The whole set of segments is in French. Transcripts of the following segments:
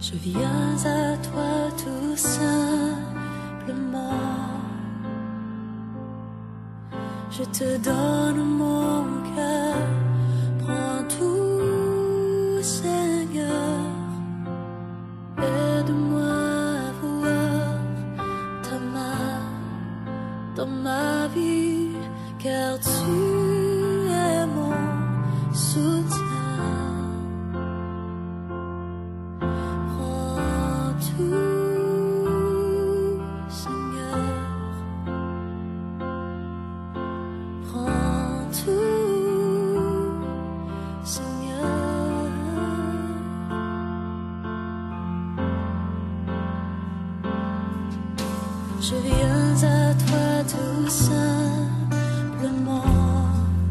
Je viens à toi tout simplement. Je te donne mon cœur, prends tout, Seigneur. Aide-moi à voir ta main dans ma vie, car tu es mon soutien. Prends tout, Seigneur. Prends tout, Seigneur. Je viens à toi tout simplement.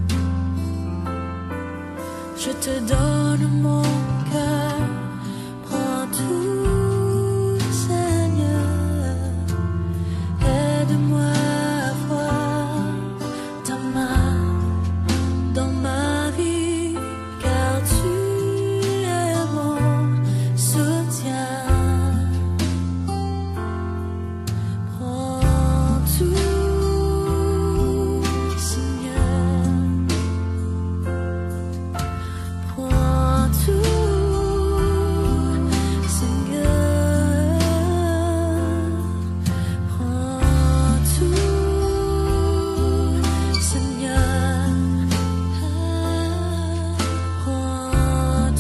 Je te donne mon cœur. Prends tout, Seigneur. Aide-moi à voir ta main dans ma vie, car tu es mon soutien. Prends tout, Seigneur. Prends tout, Seigneur. Prends tout, Seigneur. Prends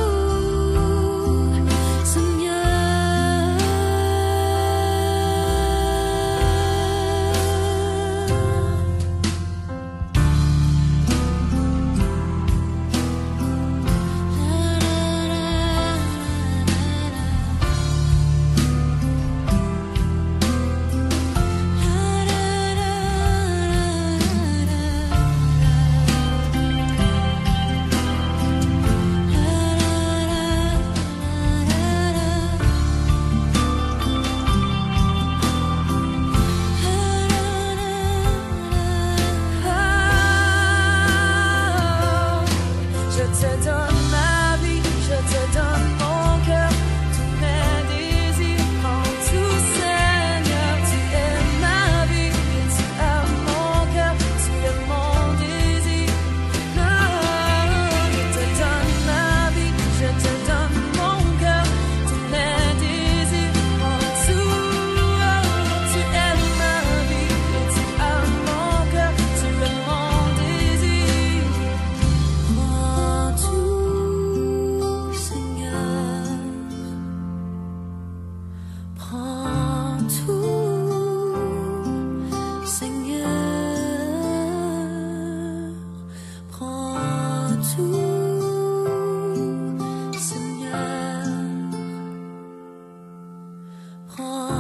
tout, Seigneur. Je te donne ma vie, je te donne mon cœur, tous mes désirs, prends tout, Seigneur. Tu es ma vie, tu as mon cœur, tu es mon désir. Non, je te donne ma vie, je te donne mon cœur, tous mes désirs, prends tout. Tu es ma vie, tu as mon cœur, tu es mon désir. Prends tout, Seigneur. Prends tout, Seigneur. Prends tout, Seigneur. Prends